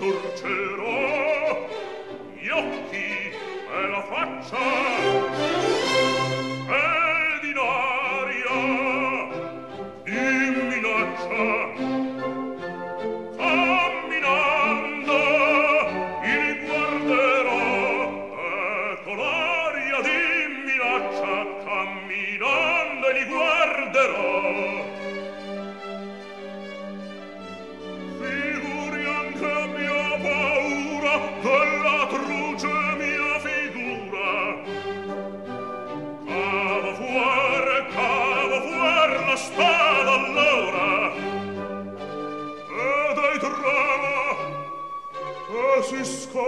torcerò gli occhi e la faccia ed in aria di minaccia camminando li guarderò e con aria di minaccia camminando li guarderò. Quella truce mia figura cavo fuor la spada allora ed ei trema e si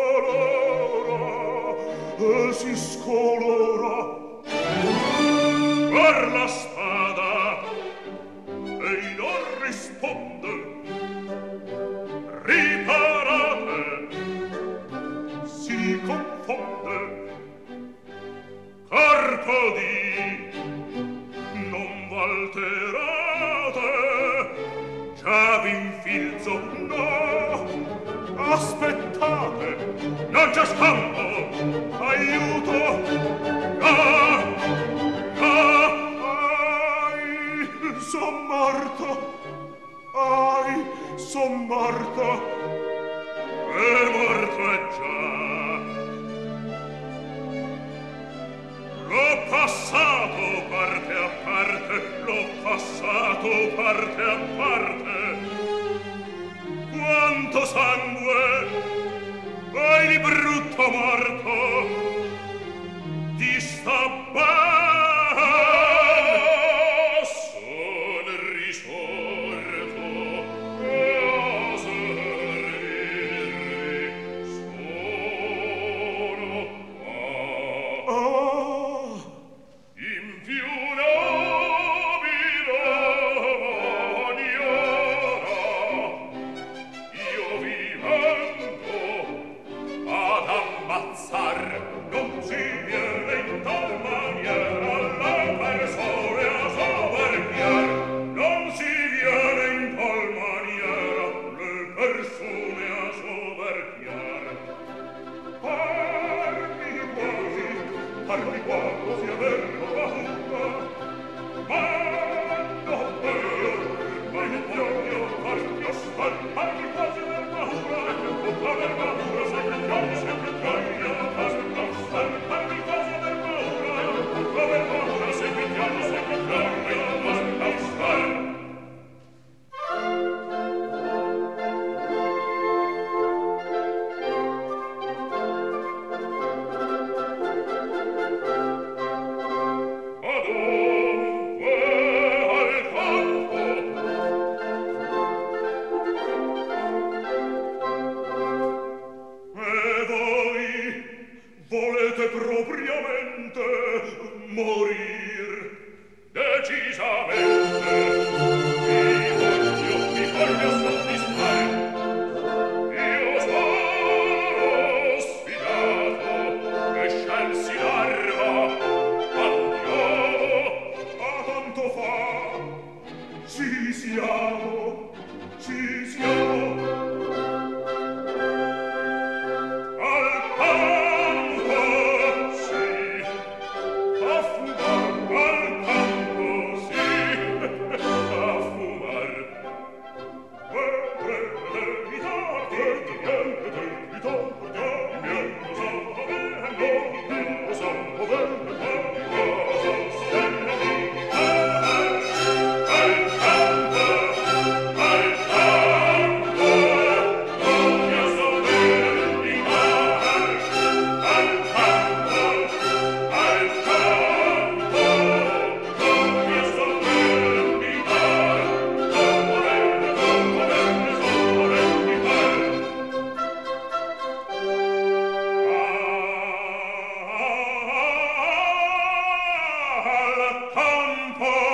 scolora per la spada ei non risponde riparate si confonde corpo di non v'alterate già v'infilzo no aspettate non c'è scampo aiuto no ai son morto è morto è già l'ho passato parte a parte quanto sangue hai di brutto morto ti sta son risorto a servirvi sono in più nobile maniera io vivendo ad ammazzar non si viene in tal maniera alla persona a soverchiar non si viene in tal maniera le persone a soverchiar parli quasi averlo paura ma non voglio farti ostar parli quasi aver paura sempre gioia parli quasi aver paura sempre gioia volete propriamente morir decisamente mi voglio soddisfare io sono sfidato e scelsi l'arma andiamo a tanto fa ci siamo campo